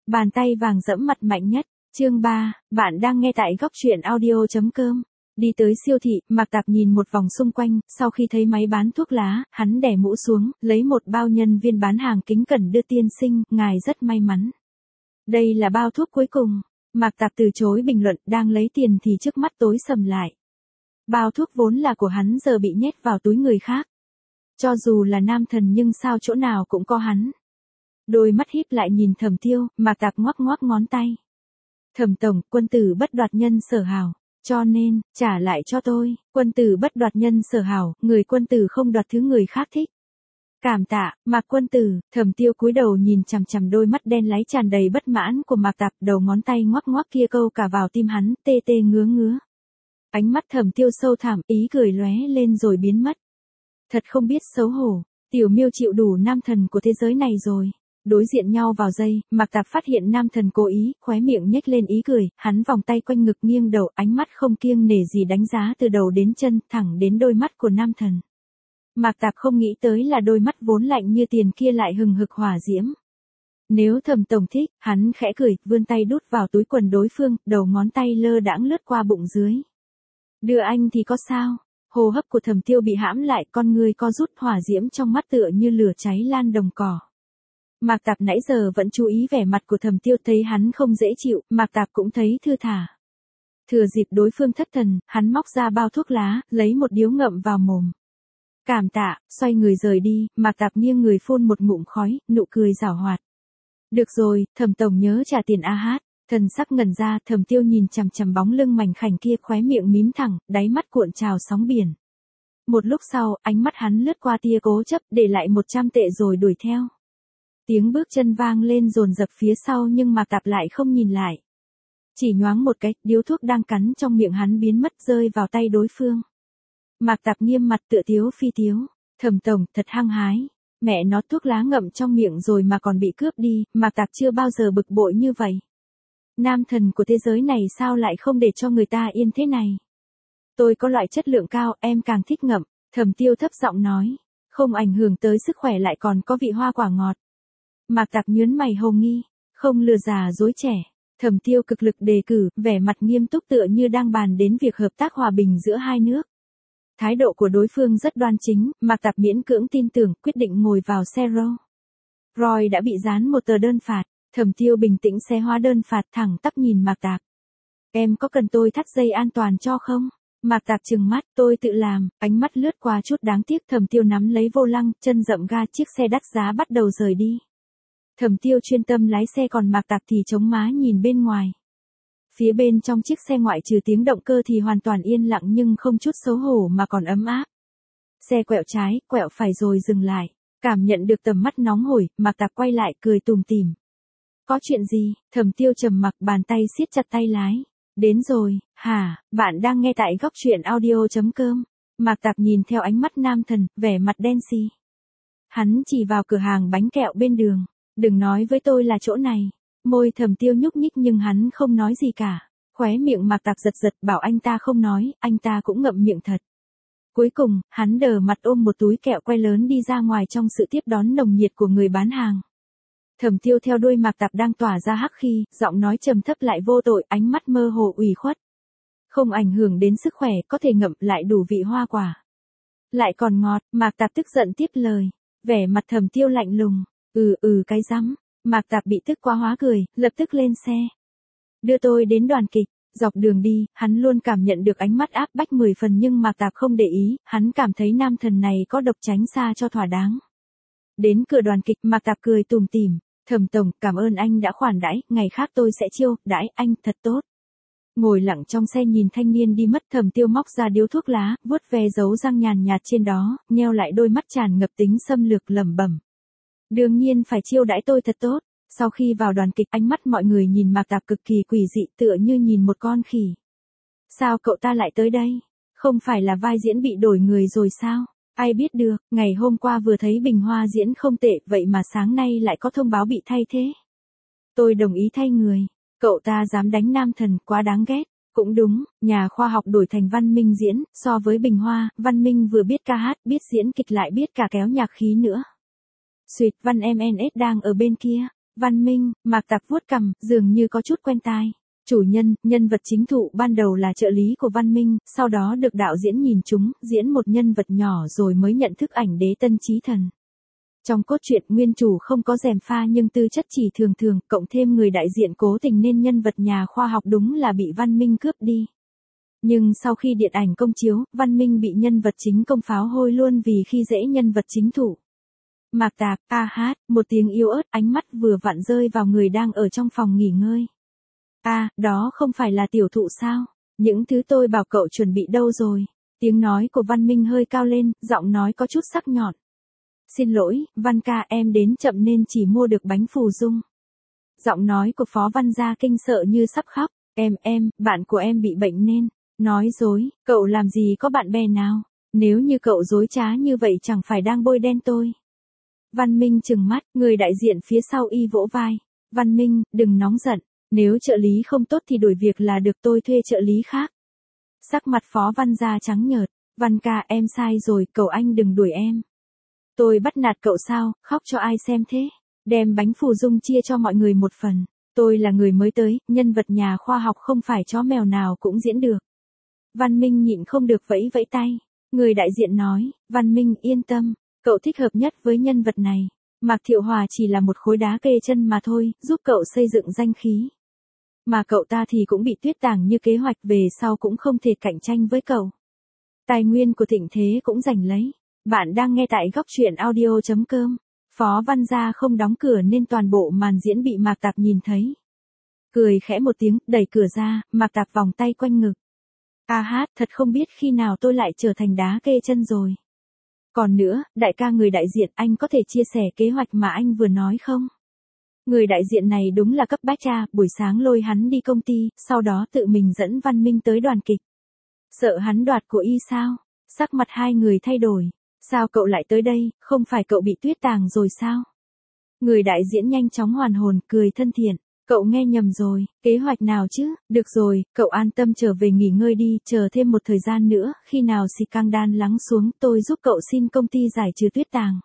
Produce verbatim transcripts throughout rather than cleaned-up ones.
Bàn tay vàng dẫm mặt mạnh nhất, chương ba, bạn đang nghe tại góc truyện audio.com. Đi tới siêu thị, Mạc Tạp nhìn một vòng xung quanh, sau khi thấy máy bán thuốc lá, hắn đè mũ xuống, lấy một bao nhân viên bán hàng kính cẩn đưa tiên sinh, ngài rất may mắn. Đây là bao thuốc cuối cùng. Mạc Tạp từ chối bình luận, đang lấy tiền thì trước mắt tối sầm lại. Bao thuốc vốn là của hắn giờ bị nhét vào túi người khác. Cho dù là nam thần nhưng sao chỗ nào cũng có hắn. Đôi mắt híp lại nhìn Thẩm Tiêu, Mạc Tạp ngoắc ngoắc ngón tay. Thẩm tổng, quân tử bất đoạt nhân sở hảo, cho nên, trả lại cho tôi, quân tử bất đoạt nhân sở hảo, người quân tử không đoạt thứ người khác thích. Cảm tạ, Mạc quân tử. Thẩm Tiêu cúi đầu nhìn chằm chằm đôi mắt đen láy tràn đầy bất mãn của Mạc Tạp, đầu ngón tay ngoắc ngoắc kia câu cả vào tim hắn, tê tê ngứa ngứa. Ánh mắt Thẩm Tiêu sâu thẳm, ý cười lóe lên rồi biến mất. Thật không biết xấu hổ, Tiểu Miêu chịu đủ nam thần của thế giới này rồi. Đối diện nhau vào giây, Mạc Tạp phát hiện nam thần cố ý, khóe miệng nhếch lên ý cười, hắn vòng tay quanh ngực nghiêng đầu, ánh mắt không kiêng nể gì đánh giá từ đầu đến chân, thẳng đến đôi mắt của nam thần. Mạc Tạp không nghĩ tới là đôi mắt vốn lạnh như tiền kia lại hừng hực hỏa diễm. Nếu Thẩm tổng thích, hắn khẽ cười, vươn tay đút vào túi quần đối phương, đầu ngón tay lơ đãng lướt qua bụng dưới. Đưa anh thì có sao? Hô hấp của Thẩm Tiêu bị hãm lại, con người co rút, hỏa diễm trong mắt tựa như lửa cháy lan đồng cỏ. Mạc Tạp nãy giờ vẫn chú ý vẻ mặt của Thẩm Tiêu, thấy hắn không dễ chịu, Mạc Tạp cũng thấy thư thả. Thừa dịp đối phương thất thần, hắn móc ra bao thuốc lá, lấy một điếu ngậm vào mồm. Cảm tạ, xoay người rời đi, Mạc Tạp nghiêng người phun một ngụm khói, nụ cười giảo hoạt. Được rồi, Thẩm tổng nhớ trả tiền a hát. Thần sắc ngẩn ra, Thẩm Tiêu nhìn chằm chằm bóng lưng mảnh khảnh kia, khóe miệng mím thẳng, đáy mắt cuộn trào sóng biển. Một lúc sau, ánh mắt hắn lướt qua tia cố chấp, để lại một trăm tệ rồi đuổi theo. Tiếng bước chân vang lên dồn dập phía sau nhưng Mạc Tạp lại không nhìn lại. Chỉ nhoáng một cái, điếu thuốc đang cắn trong miệng hắn biến mất rơi vào tay đối phương. Mạc Tạp nghiêm mặt tựa tiếu phi tiếu. Thẩm tổng, thật hăng hái. Mẹ nó, thuốc lá ngậm trong miệng rồi mà còn bị cướp đi, Mạc Tạp chưa bao giờ bực bội như vậy. Nam thần của thế giới này sao lại không để cho người ta yên thế này? Tôi có loại chất lượng cao, em càng thích ngậm. Thẩm Tiêu thấp giọng nói. Không ảnh hưởng tới sức khỏe lại còn có vị hoa quả ngọt. Mạc Tạp nhướng mày hồ nghi. Không lừa già dối trẻ. Thẩm Tiêu cực lực đề cử, vẻ mặt nghiêm túc tựa như đang bàn đến việc hợp tác hòa bình giữa hai nước. Thái độ của đối phương rất đoan chính, Mạc Tạp miễn cưỡng tin tưởng, quyết định ngồi vào xe Rolls Royce đã bị dán một tờ đơn phạt. Thẩm Tiêu bình tĩnh xé hóa đơn phạt, thẳng tắp nhìn Mạc Tạp. Em có cần tôi thắt dây an toàn cho không? Mạc Tạp trừng mắt, tôi tự làm, ánh mắt lướt qua chút đáng tiếc. Thẩm Tiêu nắm lấy vô lăng, chân dậm ga, chiếc xe đắt giá bắt đầu rời đi. Thẩm Tiêu chuyên tâm lái xe còn Mạc Tạp thì chống má nhìn bên ngoài. Phía bên trong chiếc xe ngoại trừ tiếng động cơ thì hoàn toàn yên lặng nhưng không chút xấu hổ mà còn ấm áp. Xe quẹo trái, quẹo phải rồi dừng lại. Cảm nhận được tầm mắt nóng hổi, Mạc Tạp quay lại cười tủm tỉm. Có chuyện gì? Thẩm Tiêu trầm mặc, bàn tay siết chặt tay lái. Đến rồi, hả? Bạn đang nghe tại góc truyện audio.com. Mạc Tạp nhìn theo ánh mắt nam thần, vẻ mặt đen xì. Hắn chỉ vào cửa hàng bánh kẹo bên đường. Đừng nói với tôi là chỗ này. Môi Thẩm Tiêu nhúc nhích nhưng hắn không nói gì cả. Khóe miệng Mạc Tạp giật giật, bảo anh ta không nói, anh ta cũng ngậm miệng thật. Cuối cùng, hắn đờ mặt ôm một túi kẹo que lớn đi ra ngoài trong sự tiếp đón nồng nhiệt của người bán hàng. Thẩm Tiêu theo đuôi Mạc Tạp đang tỏa ra hắc khí, giọng nói trầm thấp lại vô tội, ánh mắt mơ hồ ủy khuất. Không ảnh hưởng đến sức khỏe, có thể ngậm lại đủ vị hoa quả. Lại còn ngọt, Mạc Tạp tức giận tiếp lời. Vẻ mặt Thẩm Tiêu lạnh lùng. Ừ ừ cái rắm. Mạc Tạp bị tức quá hóa cười, lập tức lên xe. Đưa tôi đến đoàn kịch. Dọc đường đi, hắn luôn cảm nhận được ánh mắt áp bách mười phần nhưng Mạc Tạp không để ý, hắn cảm thấy nam thần này có độc, tránh xa cho thỏa đáng. Đến cửa đoàn kịch, Mạc Tạp cười tủm tỉm. Thẩm tổng, cảm ơn anh đã khoản đãi, ngày khác tôi sẽ chiêu đãi anh thật tốt. Ngồi lặng trong xe nhìn thanh niên đi mất, Thẩm Tiêu móc ra điếu thuốc lá, vuốt ve dấu răng nhàn nhạt trên đó, nheo lại đôi mắt tràn ngập tính xâm lược lẩm bẩm. Đương nhiên phải chiêu đãi tôi thật tốt. Sau khi vào đoàn kịch, ánh mắt mọi người nhìn Mạc Tạp cực kỳ quỷ dị, tựa như nhìn một con khỉ. Sao cậu ta lại tới đây? Không phải là vai diễn bị đổi người rồi sao? Ai biết được, ngày hôm qua vừa thấy Bình Hoa diễn không tệ, vậy mà sáng nay lại có thông báo bị thay thế. Tôi đồng ý thay người. Cậu ta dám đánh nam thần, quá đáng ghét. Cũng đúng, nhà khoa học đổi thành Văn Minh diễn, so với Bình Hoa, Văn Minh vừa biết ca hát, biết diễn kịch lại biết cả kéo nhạc khí nữa. Xuyệt, Văn em en ét đang ở bên kia. Văn Minh, Mạc Tạp vuốt cằm, dường như có chút quen tai. Chủ nhân, nhân vật chính thụ ban đầu là trợ lý của Văn Minh, sau đó được đạo diễn nhìn chúng, diễn một nhân vật nhỏ rồi mới nhận thức ảnh đế Tân Chí Thần. Trong cốt truyện nguyên chủ không có gièm pha nhưng tư chất chỉ thường thường, cộng thêm người đại diện cố tình nên nhân vật nhà khoa học đúng là bị Văn Minh cướp đi. Nhưng sau khi điện ảnh công chiếu, Văn Minh bị nhân vật chính công pháo hôi luôn vì khi dễ nhân vật chính thụ. Mạc Tạp, a hát, một tiếng yếu ớt, ánh mắt vừa vặn rơi vào người đang ở trong phòng nghỉ ngơi. A, à, đó không phải là tiểu thụ sao? Những thứ tôi bảo cậu chuẩn bị đâu rồi? Tiếng nói của Văn Minh hơi cao lên, giọng nói có chút sắc nhọn. Xin lỗi, Văn ca, em đến chậm nên chỉ mua được bánh phù dung. Giọng nói của Phó Văn Gia kinh sợ như sắp khóc. Em, em, bạn của em bị bệnh nên. Nói dối, cậu làm gì có bạn bè nào? Nếu như cậu dối trá như vậy chẳng phải đang bôi đen tôi. Văn Minh trừng mắt, người đại diện phía sau y vỗ vai. Văn Minh, đừng nóng giận. Nếu trợ lý không tốt thì đổi việc là được, tôi thuê trợ lý khác. Sắc mặt Phó Văn Gia trắng nhợt. Văn ca, em sai rồi, cậu anh đừng đuổi em. Tôi bắt nạt cậu sao, khóc cho ai xem thế? Đem bánh phù dung chia cho mọi người một phần. Tôi là người mới tới, nhân vật nhà khoa học không phải chó mèo nào cũng diễn được. Văn Minh nhịn không được vẫy vẫy tay. Người đại diện nói, Văn Minh yên tâm, cậu thích hợp nhất với nhân vật này. Mạc Thiệu Hòa chỉ là một khối đá kê chân mà thôi, giúp cậu xây dựng danh khí. Mà cậu ta thì cũng bị Tuyết Tàng như kế hoạch, về sau cũng không thể cạnh tranh với cậu. Tài nguyên của Thịnh Thế cũng giành lấy. Bạn đang nghe tại góc truyện audio chấm com. Phó Văn Gia không đóng cửa nên toàn bộ màn diễn bị Mạc Tạp nhìn thấy. Cười khẽ một tiếng, đẩy cửa ra, Mạc Tạp vòng tay quanh ngực. A hát, thật không biết khi nào tôi lại trở thành đá kê chân rồi. Còn nữa, đại ca người đại diện, anh có thể chia sẻ kế hoạch mà anh vừa nói không? Người đại diện này đúng là cấp bách cha, buổi sáng lôi hắn đi công ty, sau đó tự mình dẫn Văn Minh tới đoàn kịch. Sợ hắn đoạt của y sao? Sắc mặt hai người thay đổi. Sao cậu lại tới đây, không phải cậu bị Tuyết Tàng rồi sao? Người đại diễn nhanh chóng hoàn hồn, cười thân thiện. Cậu nghe nhầm rồi, kế hoạch nào chứ? Được rồi, cậu an tâm trở về nghỉ ngơi đi, chờ thêm một thời gian nữa, khi nào scandal lắng xuống, tôi giúp cậu xin công ty giải trừ Tuyết Tàng.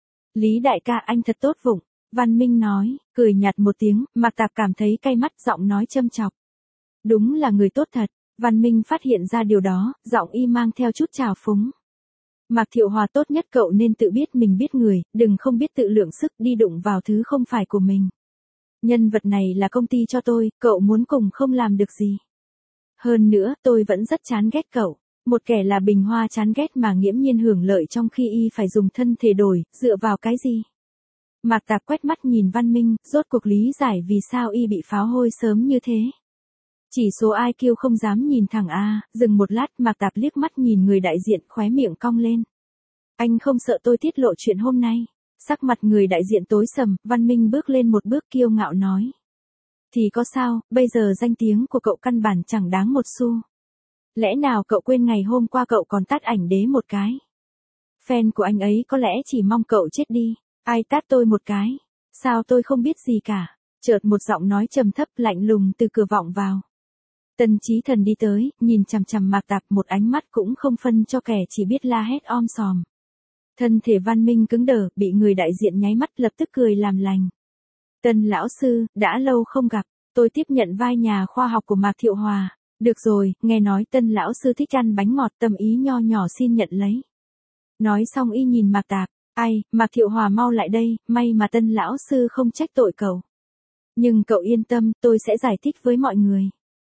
Lý đại ca, anh thật tốt vụng. Văn Minh nói, cười nhạt một tiếng, Mạc Tạp cảm thấy cay mắt, giọng nói châm chọc. Đúng là người tốt thật. Văn Minh phát hiện ra điều đó, giọng y mang theo chút trào phúng. Mạc Thiệu Hòa, tốt nhất cậu nên tự biết mình biết người, đừng không biết tự lượng sức đi đụng vào thứ không phải của mình. Nhân vật này là công ty cho tôi, cậu muốn cùng không làm được gì. Hơn nữa, tôi vẫn rất chán ghét cậu. Một kẻ là bình hoa chán ghét mà nghiễm nhiên hưởng lợi trong khi y phải dùng thân thể đổi, dựa vào cái gì? Mạc Tạp quét mắt nhìn Văn Minh, rốt cuộc lý giải vì sao y bị pháo hôi sớm như thế. Chỉ số i kiu không dám nhìn thẳng a, dừng một lát, Mạc Tạp liếc mắt nhìn người đại diện, khóe miệng cong lên. Anh không sợ tôi tiết lộ chuyện hôm nay? Sắc mặt người đại diện tối sầm, Văn Minh bước lên một bước kiêu ngạo nói. Thì có sao, bây giờ danh tiếng của cậu căn bản chẳng đáng một xu. Lẽ nào cậu quên ngày hôm qua cậu còn tát ảnh đế một cái? Fan của anh ấy có lẽ chỉ mong cậu chết đi. Ai tát tôi một cái? Sao tôi không biết gì cả? Chợt một giọng nói trầm thấp lạnh lùng từ cửa vọng vào. Tân Chí Thần đi tới, nhìn chằm chằm Mạc Tạp, một ánh mắt cũng không phân cho kẻ chỉ biết la hét om sòm. Thân thể Văn Minh cứng đờ, bị người đại diện nháy mắt, lập tức cười làm lành. Tân lão sư, đã lâu không gặp, tôi tiếp nhận vai nhà khoa học của Mạc Thiệu Hòa. Được rồi, nghe nói Tân lão sư thích ăn bánh ngọt, tâm ý nho nhỏ xin nhận lấy. Nói xong y nhìn Mạc Tạp, ai, Mạc Thiệu Hòa mau lại đây, may mà Tân lão sư không trách tội cậu. Nhưng cậu yên tâm, tôi sẽ giải thích với mọi người.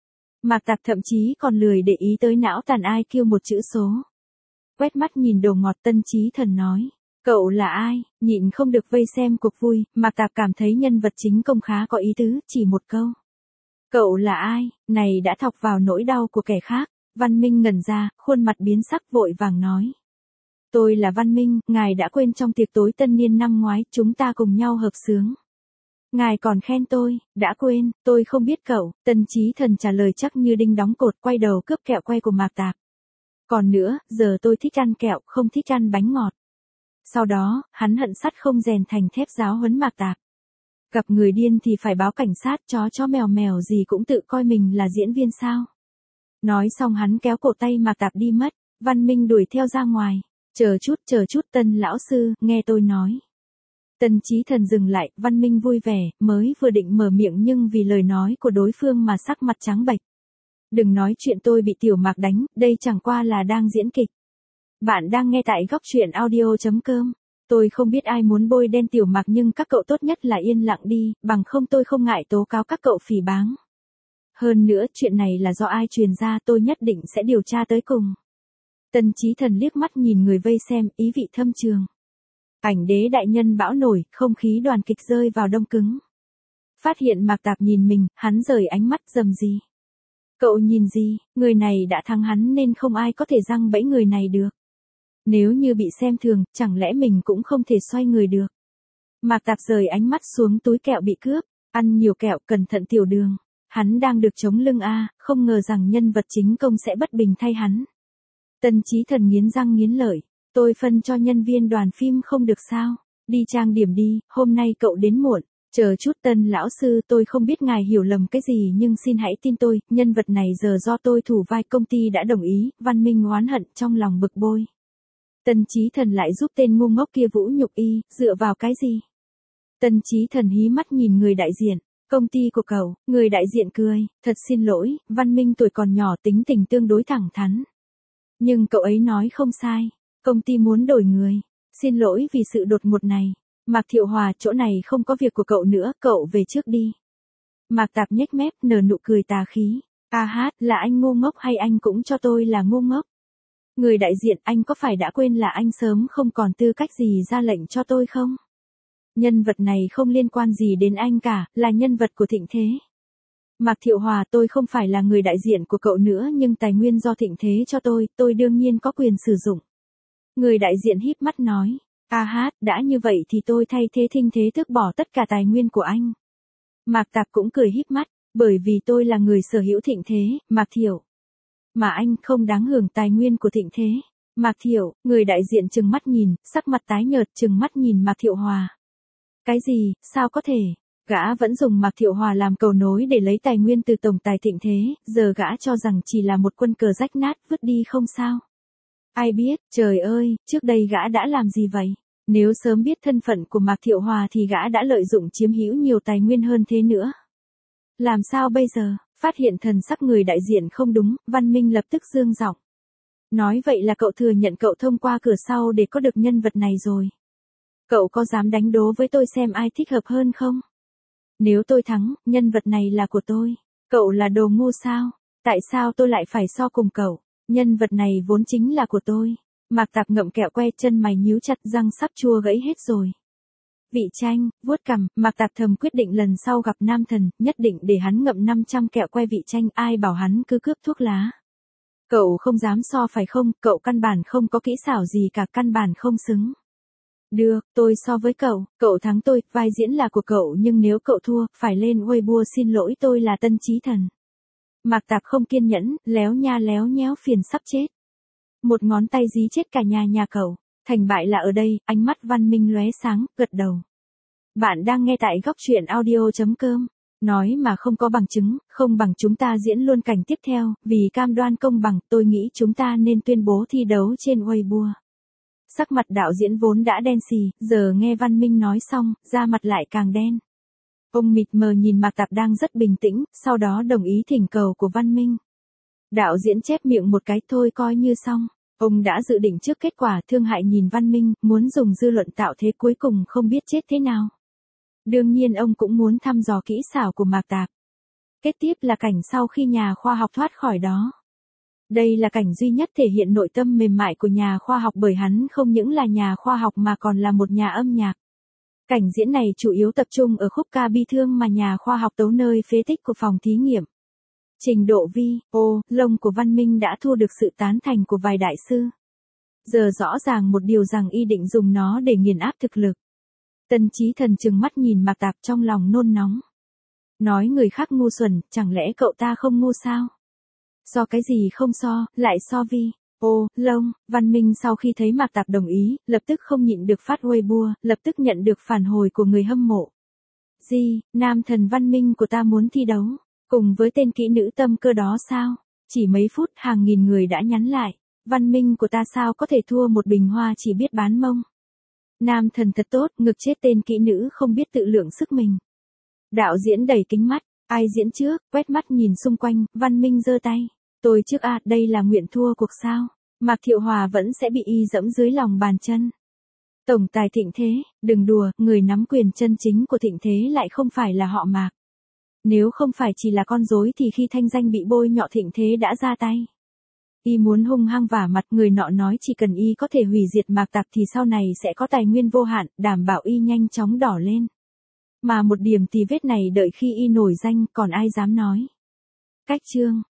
Mạc Tạp thậm chí còn lười để ý tới não tàn i kiu một chữ số. Quét mắt nhìn đồ ngọt, Tân Chí Thần nói. Cậu là ai? Nhịn không được vây xem cuộc vui, Mạc Tạp cảm thấy nhân vật chính công khá có ý tứ, chỉ một câu. Cậu là ai? Này đã thọc vào nỗi đau của kẻ khác. Văn Minh ngẩn ra, khuôn mặt biến sắc, vội vàng nói. Tôi là Văn Minh, ngài đã quên trong tiệc tối tân niên năm ngoái, chúng ta cùng nhau hợp xướng. Ngài còn khen tôi, đã quên, tôi không biết cậu. Tân Chí Thần trả lời chắc như đinh đóng cột, quay đầu cướp kẹo que của Mạc Tạp. Còn nữa, giờ tôi thích ăn kẹo, không thích ăn bánh ngọt. Sau đó, hắn hận sắt không rèn thành thép giáo huấn Mạc Tạp. Gặp người điên thì phải báo cảnh sát, chó chó mèo mèo gì cũng tự coi mình là diễn viên sao. Nói xong hắn kéo cổ tay Mạc Tạp đi mất, Văn Minh đuổi theo ra ngoài. Chờ chút, chờ chút Tân lão sư, nghe tôi nói. Tần Chí Thần dừng lại, Văn Minh vui vẻ, mới vừa định mở miệng nhưng vì lời nói của đối phương mà sắc mặt trắng bệch. Đừng nói chuyện tôi bị Tiểu Mạc đánh, đây chẳng qua là đang diễn kịch. Bạn đang nghe tại góc truyện audio chấm com. Tôi không biết ai muốn bôi đen Tiểu Mạc nhưng các cậu tốt nhất là yên lặng đi, bằng không tôi không ngại tố cáo các cậu phỉ báng. Hơn nữa, chuyện này là do ai truyền ra tôi nhất định sẽ điều tra tới cùng. Tần Chí Thần liếc mắt nhìn người vây xem, ý vị thâm trường. Ảnh đế đại nhân bão nổi, không khí đoàn kịch rơi vào đông cứng. Phát hiện Mạc Tạp nhìn mình, hắn rời ánh mắt rầm gì. Cậu nhìn gì, người này đã thắng hắn nên không ai có thể giăng bẫy người này được. Nếu như bị xem thường, chẳng lẽ mình cũng không thể xoay người được. Mạc Tạp rời ánh mắt xuống túi kẹo bị cướp, ăn nhiều kẹo cẩn thận tiểu đường. Hắn đang được chống lưng a, không ngờ rằng nhân vật chính công sẽ bất bình thay hắn. Tần Chí Thần nghiến răng nghiến lợi, tôi phân cho nhân viên đoàn phim không được sao, đi trang điểm đi, hôm nay cậu đến muộn, chờ chút Tân lão sư tôi không biết ngài hiểu lầm cái gì nhưng xin hãy tin tôi, nhân vật này giờ do tôi thủ vai công ty đã đồng ý, Văn Minh oán hận trong lòng bực bôi. Tần Chí Thần lại giúp tên ngu ngốc kia vũ nhục y, dựa vào cái gì? Tần Chí Thần hí mắt nhìn người đại diện. Công ty của cậu, người đại diện cười, thật xin lỗi, Văn Minh tuổi còn nhỏ tính tình tương đối thẳng thắn. Nhưng cậu ấy nói không sai, công ty muốn đổi người, xin lỗi vì sự đột ngột này. Mạc Thiệu Hòa, chỗ này không có việc của cậu nữa, cậu về trước đi. Mạc Tạp nhếch mép nở nụ cười tà khí, a hát, là anh ngu ngốc hay anh cũng cho tôi là ngu ngốc? Người đại diện, anh có phải đã quên là anh sớm không còn tư cách gì ra lệnh cho tôi không? Nhân vật này không liên quan gì đến anh cả, là nhân vật của Thịnh Thế. Mạc Thiệu Hòa, tôi không phải là người đại diện của cậu nữa nhưng tài nguyên do Thịnh Thế cho tôi, tôi đương nhiên có quyền sử dụng. Người đại diện híp mắt nói, a hát, đã như vậy thì tôi thay thế Thịnh Thế tước bỏ tất cả tài nguyên của anh. Mạc Tạp cũng cười híp mắt, bởi vì tôi là người sở hữu Thịnh Thế, Mạc Thiệu. Mà anh không đáng hưởng tài nguyên của Thịnh Thế. Mạc Thiệu, người đại diện trừng mắt nhìn, sắc mặt tái nhợt trừng mắt nhìn Mạc Thiệu Hòa. Cái gì, sao có thể? Gã vẫn dùng Mạc Thiệu Hòa làm cầu nối để lấy tài nguyên từ tổng tài Thịnh Thế, giờ gã cho rằng chỉ là một quân cờ rách nát vứt đi không sao. Ai biết, trời ơi, trước đây gã đã làm gì vậy? Nếu sớm biết thân phận của Mạc Thiệu Hòa thì gã đã lợi dụng chiếm hữu nhiều tài nguyên hơn thế nữa. Làm sao bây giờ? Phát hiện thần sắc người đại diện không đúng, Văn Minh lập tức dương giọng. Nói vậy là cậu thừa nhận cậu thông qua cửa sau để có được nhân vật này rồi. Cậu có dám đánh đố với tôi xem ai thích hợp hơn không? Nếu tôi thắng, nhân vật này là của tôi. Cậu là đồ ngu sao? Tại sao tôi lại phải so cùng cậu? Nhân vật này vốn chính là của tôi. Mạc Tạp ngậm kẹo que, chân mày nhíu chặt, răng sắp chua gãy hết rồi. Vị Tranh, vuốt cằm, Mạc Tạp thầm quyết định lần sau gặp nam thần, nhất định để hắn ngậm năm trăm kẹo que Vị Tranh, ai bảo hắn cứ cướp thuốc lá. Cậu không dám so phải không, cậu căn bản không có kỹ xảo gì cả, căn bản không xứng. Được, tôi so với cậu, cậu thắng tôi, vai diễn là của cậu nhưng nếu cậu thua, phải lên Weibo xin lỗi tôi là Tân Chí Thần. Mạc Tạp không kiên nhẫn, léo nha léo nhéo phiền sắp chết. Một ngón tay dí chết cả nhà nhà cậu, thành bại là ở đây, ánh mắt Văn Minh lóe sáng, gật đầu. Bạn đang nghe tại góc truyện audio chấm com. Nói mà không có bằng chứng, không bằng chúng ta diễn luôn cảnh tiếp theo, vì cam đoan công bằng, tôi nghĩ chúng ta nên tuyên bố thi đấu trên Weibo. Sắc mặt đạo diễn vốn đã đen xì, giờ nghe Văn Minh nói xong, da mặt lại càng đen. Ông mịt mờ nhìn Mạc Tạp đang rất bình tĩnh, sau đó đồng ý thỉnh cầu của Văn Minh. Đạo diễn chép miệng một cái thôi coi như xong. Ông đã dự định trước kết quả, thương hại nhìn Văn Minh, muốn dùng dư luận tạo thế cuối cùng không biết chết thế nào. Đương nhiên ông cũng muốn thăm dò kỹ xảo của Mạc Tạp. Kế tiếp là cảnh sau khi nhà khoa học thoát khỏi đó. Đây là cảnh duy nhất thể hiện nội tâm mềm mại của nhà khoa học bởi hắn không những là nhà khoa học mà còn là một nhà âm nhạc. Cảnh diễn này chủ yếu tập trung ở khúc ca bi thương mà nhà khoa học tấu nơi phế tích của phòng thí nghiệm. Trình độ vi, ô, lông của Văn Minh đã thu được sự tán thành của vài đại sư. Giờ rõ ràng một điều rằng y định dùng nó để nghiền áp thực lực. Tần Chí Thần trừng mắt nhìn Mạc Tạp trong lòng nôn nóng. Nói người khác ngu xuẩn, chẳng lẽ cậu ta không ngu sao? So cái gì không so, lại so vi, ô, lông, Văn Minh sau khi thấy Mạc Tạp đồng ý, lập tức không nhịn được phát Weibo, lập tức nhận được phản hồi của người hâm mộ. Gì, nam thần Văn Minh của ta muốn thi đấu, cùng với tên kỹ nữ tâm cơ đó sao? Chỉ mấy phút hàng nghìn người đã nhắn lại, Văn Minh của ta sao có thể thua một bình hoa chỉ biết bán mông. Nam thần thật tốt, ngực chết tên kỹ nữ không biết tự lượng sức mình. Đạo diễn đẩy kính mắt, ai diễn trước, quét mắt nhìn xung quanh, Văn Minh giơ tay. Tôi trước à, đây là nguyện thua cuộc sao. Mạc Thiệu Hòa vẫn sẽ bị y dẫm dưới lòng bàn chân. Tổng tài Thịnh Thế, đừng đùa, người nắm quyền chân chính của Thịnh Thế lại không phải là họ Mạc. Nếu không phải chỉ là con rối thì khi thanh danh bị bôi nhọ Thịnh Thế đã ra tay. Y muốn hung hăng vả mặt, người nọ nói chỉ cần y có thể hủy diệt Mạc Tặc thì sau này sẽ có tài nguyên vô hạn, đảm bảo y nhanh chóng đỏ lên. Mà một điểm tì vết này đợi khi y nổi danh còn ai dám nói. Cách chương